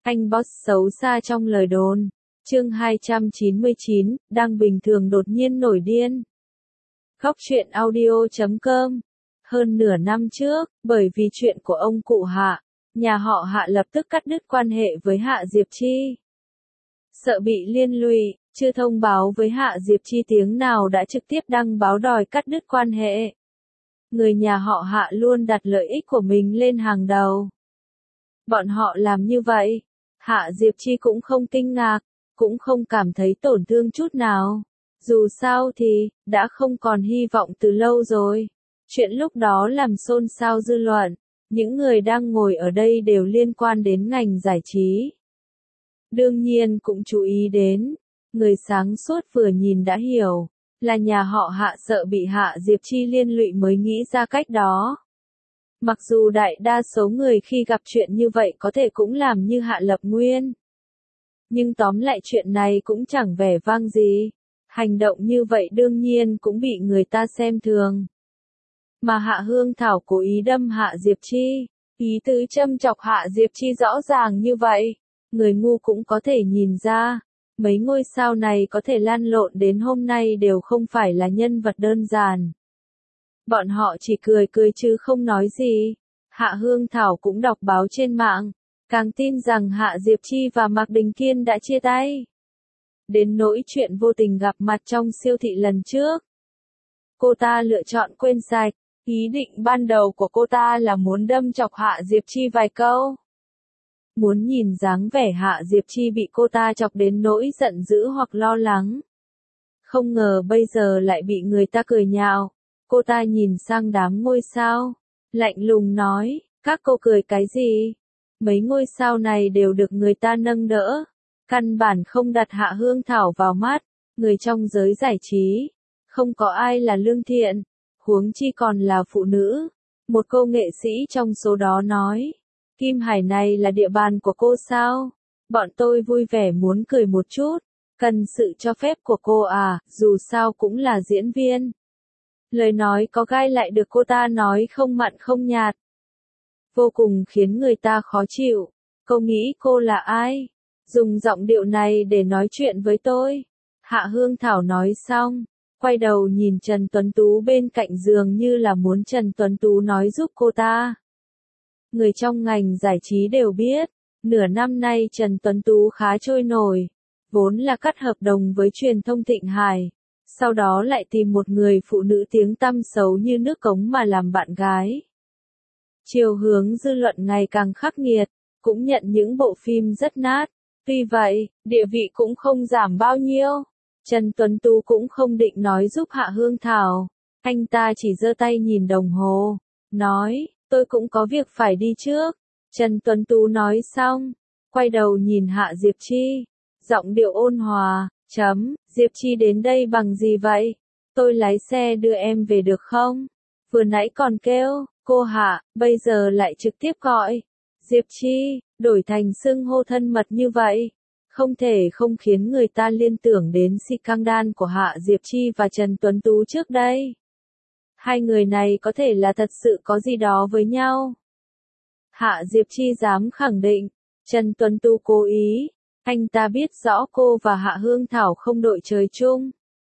Anh boss xấu xa trong lời đồn. Chương 299, đang bình thường đột nhiên nổi điên. Góc truyện audio.com. Hơn nửa năm trước, bởi vì chuyện của ông cụ Hạ, nhà họ Hạ lập tức cắt đứt quan hệ với Hạ Diệp Chi. Sợ bị liên lụy, chưa thông báo với Hạ Diệp Chi tiếng nào đã trực tiếp đăng báo đòi cắt đứt quan hệ. Người nhà họ Hạ luôn đặt lợi ích của mình lên hàng đầu. Bọn họ làm như vậy, Hạ Diệp Chi cũng không kinh ngạc, cũng không cảm thấy tổn thương chút nào. Dù sao thì, đã không còn hy vọng từ lâu rồi. Chuyện lúc đó làm xôn xao dư luận. Những người đang ngồi ở đây đều liên quan đến ngành giải trí. Đương nhiên cũng chú ý đến. Người sáng suốt vừa nhìn đã hiểu. Là nhà họ Hạ sợ bị Hạ Diệp Chi liên lụy mới nghĩ ra cách đó. Mặc dù đại đa số người khi gặp chuyện như vậy có thể cũng làm như Hạ Lập Nguyên. Nhưng tóm lại chuyện này cũng chẳng vẻ vang gì. Hành động như vậy đương nhiên cũng bị người ta xem thường. Mà Hạ Hương Thảo cố ý đâm Hạ Diệp Chi. Ý tứ châm chọc Hạ Diệp Chi rõ ràng như vậy. Người ngu cũng có thể nhìn ra. Mấy ngôi sao này có thể lan lộn đến hôm nay đều không phải là nhân vật đơn giản. Bọn họ chỉ cười cười chứ không nói gì. Hạ Hương Thảo cũng đọc báo trên mạng. Càng tin rằng Hạ Diệp Chi và Mạc Đình Kiên đã chia tay. Đến nỗi chuyện vô tình gặp mặt trong siêu thị lần trước. Cô ta lựa chọn quên sạch. Ý định ban đầu của cô ta là muốn đâm chọc Hạ Diệp Chi vài câu. Muốn nhìn dáng vẻ Hạ Diệp Chi bị cô ta chọc đến nỗi giận dữ hoặc lo lắng. Không ngờ bây giờ lại bị người ta cười nhạo. Cô ta nhìn sang đám ngôi sao. Lạnh lùng nói, các cô cười cái gì? Mấy ngôi sao này đều được người ta nâng đỡ. Căn bản không đặt Hạ Hương Thảo vào mắt. Người trong giới giải trí. Không có ai là lương thiện. Huống chi còn là phụ nữ. Một cô nghệ sĩ trong số đó nói. Kim Hải này là địa bàn của cô sao? Bọn tôi vui vẻ muốn cười một chút. Cần sự cho phép của cô à, dù sao cũng là diễn viên. Lời nói có gai lại được cô ta nói không mặn không nhạt. Vô cùng khiến người ta khó chịu. Cô nghĩ cô là ai? Dùng giọng điệu này để nói chuyện với tôi. Hạ Hương Thảo nói xong. Quay đầu nhìn Trần Tuấn Tú bên cạnh giường như là muốn Trần Tuấn Tú nói giúp cô ta. Người trong ngành giải trí đều biết, nửa năm nay Trần Tuấn Tú khá trôi nổi. Vốn là cắt hợp đồng với truyền thông Thịnh Hải. Sau đó lại tìm một người phụ nữ tiếng tăm xấu như nước cống mà làm bạn gái. Chiều hướng dư luận ngày càng khắc nghiệt, cũng nhận những bộ phim rất nát. Tuy vậy, địa vị cũng không giảm bao nhiêu. Trần Tuấn Tú cũng không định nói giúp Hạ Hương Thảo. Anh ta chỉ giơ tay nhìn đồng hồ. Nói, tôi cũng có việc phải đi trước. Trần Tuấn Tú nói xong. Quay đầu nhìn Hạ Diệp Chi. Giọng điệu ôn hòa. Diệp Chi đến đây bằng gì vậy? Tôi lái xe đưa em về được không? Vừa nãy còn kêu, cô Hạ, bây giờ lại trực tiếp gọi. Diệp Chi, đổi thành xưng hô thân mật như vậy. Không thể không khiến người ta liên tưởng đến scandal của Hạ Diệp Chi và Trần Tuấn Tú trước đây. Hai người này có thể là thật sự có gì đó với nhau. Hạ Diệp Chi dám khẳng định, Trần Tuấn Tú cố ý. Anh ta biết rõ cô và Hạ Hương Thảo không đội trời chung.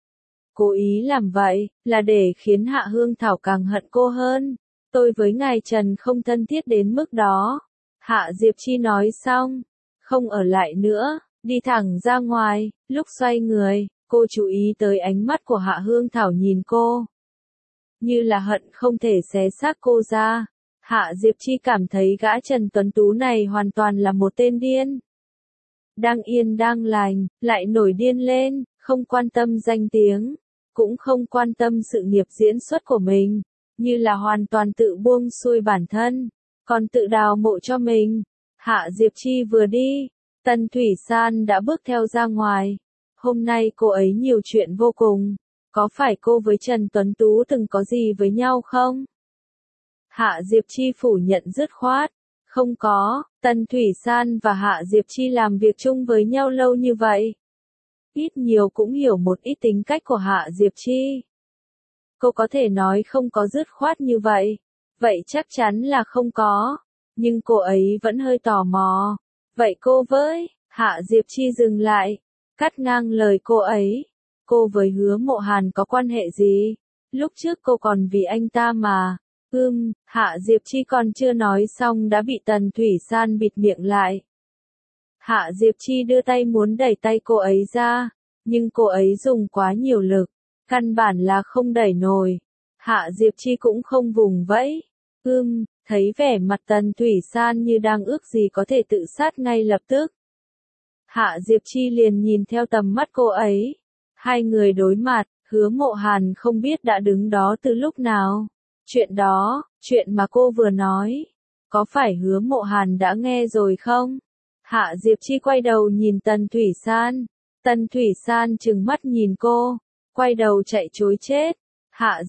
Cố ý làm vậy, là để khiến Hạ Hương Thảo càng hận cô hơn. Tôi với ngài Trần không thân thiết đến mức đó. Hạ Diệp Chi nói xong, không ở lại nữa, đi thẳng ra ngoài. Lúc xoay người, cô chú ý tới ánh mắt của Hạ Hương Thảo nhìn cô. Như là hận không thể xé xác cô ra. Hạ Diệp Chi cảm thấy gã Trần Tuấn Tú này hoàn toàn là một tên điên. Đang yên đang lành, lại nổi điên lên, không quan tâm danh tiếng, cũng không quan tâm sự nghiệp diễn xuất của mình, như là hoàn toàn tự buông xuôi bản thân, còn tự đào mộ cho mình. Hạ Diệp Chi vừa đi, Tần Thủy San đã bước theo ra ngoài. Hôm nay cô ấy nhiều chuyện vô cùng. Có phải cô với Trần Tuấn Tú từng có gì với nhau không? Hạ Diệp Chi phủ nhận dứt khoát. Không có, Tần Thủy San và Hạ Diệp Chi làm việc chung với nhau lâu như vậy. Ít nhiều cũng hiểu một ít tính cách của Hạ Diệp Chi. Cô có thể nói không có dứt khoát như vậy. Vậy chắc chắn là không có. Nhưng cô ấy vẫn hơi tò mò. Vậy cô với, Hạ Diệp Chi dừng lại, cắt ngang lời cô ấy. Cô với Hứa Mộ Hàn có quan hệ gì? Lúc trước cô còn vì anh ta mà. Hạ Diệp Chi còn chưa nói xong đã bị Tần Thủy San bịt miệng lại. Hạ Diệp Chi đưa tay muốn đẩy tay cô ấy ra, nhưng cô ấy dùng quá nhiều lực, căn bản là không đẩy nổi. Hạ Diệp Chi cũng không vùng vẫy. Thấy vẻ mặt Tần Thủy San như đang ước gì có thể tự sát ngay lập tức. Hạ Diệp Chi liền nhìn theo tầm mắt cô ấy. Hai người đối mặt, Hứa Mộ Hàn không biết đã đứng đó từ lúc nào. Chuyện đó, chuyện mà cô vừa nói, có phải Hứa Mộ Hàn đã nghe rồi không? Hạ Diệp Chi quay đầu nhìn Tần Thủy San. Tần Thủy San trừng mắt nhìn cô, quay đầu chạy trối chết. Hạ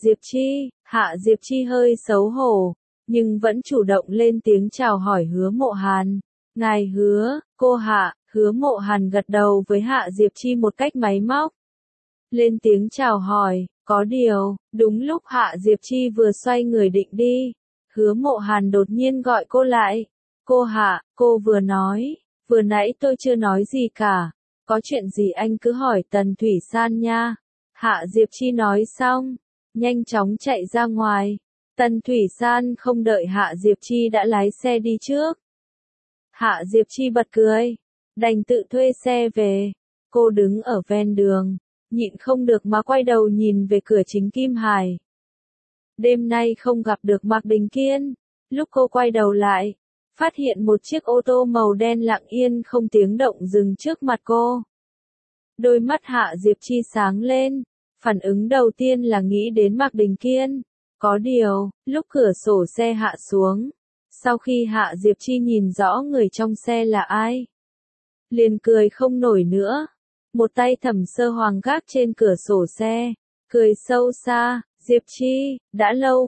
Diệp Chi hơi xấu hổ, nhưng vẫn chủ động lên tiếng chào hỏi Hứa Mộ Hàn. Ngài Hứa, cô Hạ. Hứa Mộ Hàn gật đầu với Hạ Diệp Chi một cách máy móc. Lên tiếng chào hỏi, có điều, đúng lúc Hạ Diệp Chi vừa xoay người định đi, Hứa Mộ Hàn đột nhiên gọi cô lại. Cô Hạ, cô vừa nói, vừa nãy tôi chưa nói gì cả, có chuyện gì anh cứ hỏi Tần Thủy San nha. Hạ Diệp Chi nói xong, nhanh chóng chạy ra ngoài. Tần Thủy San không đợi Hạ Diệp Chi đã lái xe đi trước. Hạ Diệp Chi bật cười, đành tự thuê xe về. Cô đứng ở ven đường, nhịn không được mà quay đầu nhìn về cửa chính Kim Hải. Đêm nay không gặp được Mạc Đình Kiên. Lúc cô quay đầu lại, phát hiện một chiếc ô tô màu đen lặng yên không tiếng động dừng trước mặt cô. Đôi mắt Hạ Diệp Chi sáng lên, phản ứng đầu tiên là nghĩ đến Mạc Đình Kiên. Có điều, lúc cửa sổ xe hạ xuống, sau khi Hạ Diệp Chi nhìn rõ người trong xe là ai, liền cười không nổi nữa. Một tay Thẩm Sơ Hoàng gác trên cửa sổ xe, cười sâu xa. Diệp Chi, đã lâu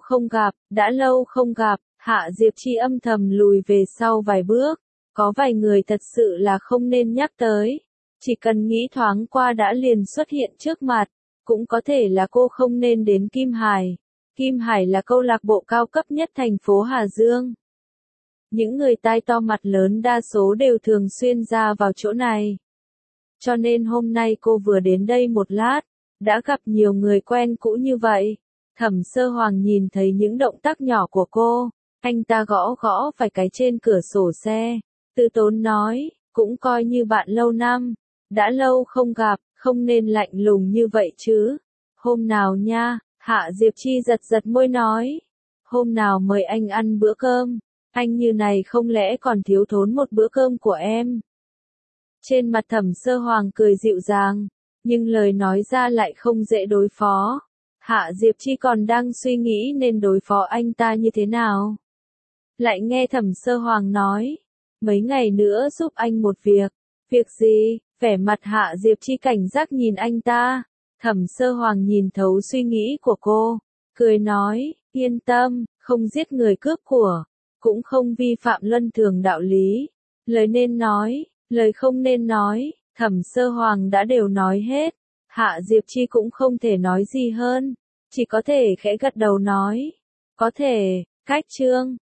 không gặp. Hạ Diệp Chi âm thầm lùi về sau vài bước. Có vài người thật sự là không nên nhắc tới, chỉ cần nghĩ thoáng qua đã liền xuất hiện trước mặt. Cũng có thể là cô không nên đến Kim Hải. Kim Hải là câu lạc bộ cao cấp nhất thành phố Hà Dương. Những người tai to mặt lớn đa số đều thường xuyên ra vào chỗ này. Cho nên hôm nay cô vừa đến đây một lát, đã gặp nhiều người quen cũ như vậy. Thẩm Sơ Hoàng nhìn thấy những động tác nhỏ của cô, anh ta gõ gõ vài cái trên cửa sổ xe, từ tốn nói, cũng coi như bạn lâu năm, đã lâu không gặp, không nên lạnh lùng như vậy chứ. Hôm nào nha, Hạ Diệp Chi giật giật môi nói, hôm nào mời anh ăn bữa cơm, anh như này không lẽ còn thiếu thốn một bữa cơm của em. Trên mặt Thẩm Sơ Hoàng cười dịu dàng, nhưng lời nói ra lại không dễ đối phó. Hạ Diệp Chi còn đang suy nghĩ nên đối phó anh ta như thế nào. Lại nghe Thẩm Sơ Hoàng nói, mấy ngày nữa giúp anh một việc. Việc gì? Vẻ mặt Hạ Diệp Chi cảnh giác nhìn anh ta. Thẩm Sơ Hoàng nhìn thấu suy nghĩ của cô, cười nói, yên tâm, không giết người cướp của, cũng không vi phạm luân thường đạo lý. Lời nên nói, lời không nên nói, Thẩm Sơ Hoàng đã đều nói hết. Hạ Diệp Chi cũng không thể nói gì hơn, chỉ có thể khẽ gật đầu nói, có thể. Cách chương